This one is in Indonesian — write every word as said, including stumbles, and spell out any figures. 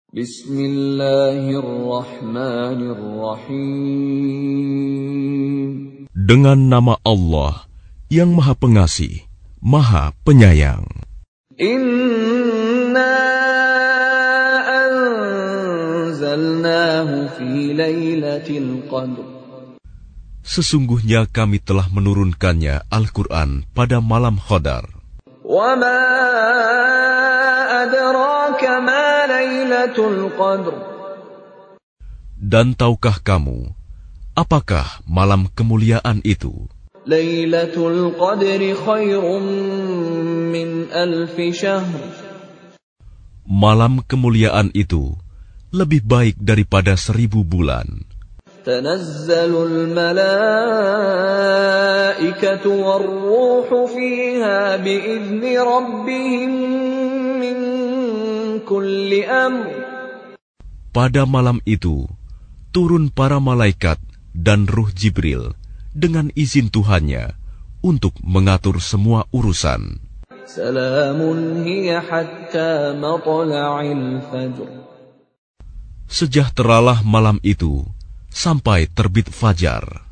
Bismillahirrahmanirrahim. Dengan nama Allah yang Maha Pengasih, Maha Penyayang. Inna anzalnahu fi lailatul qadr. Sesungguhnya kami telah menurunkannya Al-Quran pada malam Qadar. Wa ma adraka ma lailatul qadr. Dan tahukah kamu, apakah malam kemuliaan itu? Lailatul qadri khairum min alfi syahr. Malam kemuliaan itu lebih baik daripada seribu bulan. Tanazzalul malaikatu war-ruhu fiha bi'izni rabbihim min kulli amr. Pada malam itu turun para malaikat dan Ruh Jibril dengan izin Tuhannya untuk mengatur semua urusan. Salamun hiya hatta matla'il fajr. Sejahteralah malam itu sampai terbit fajar.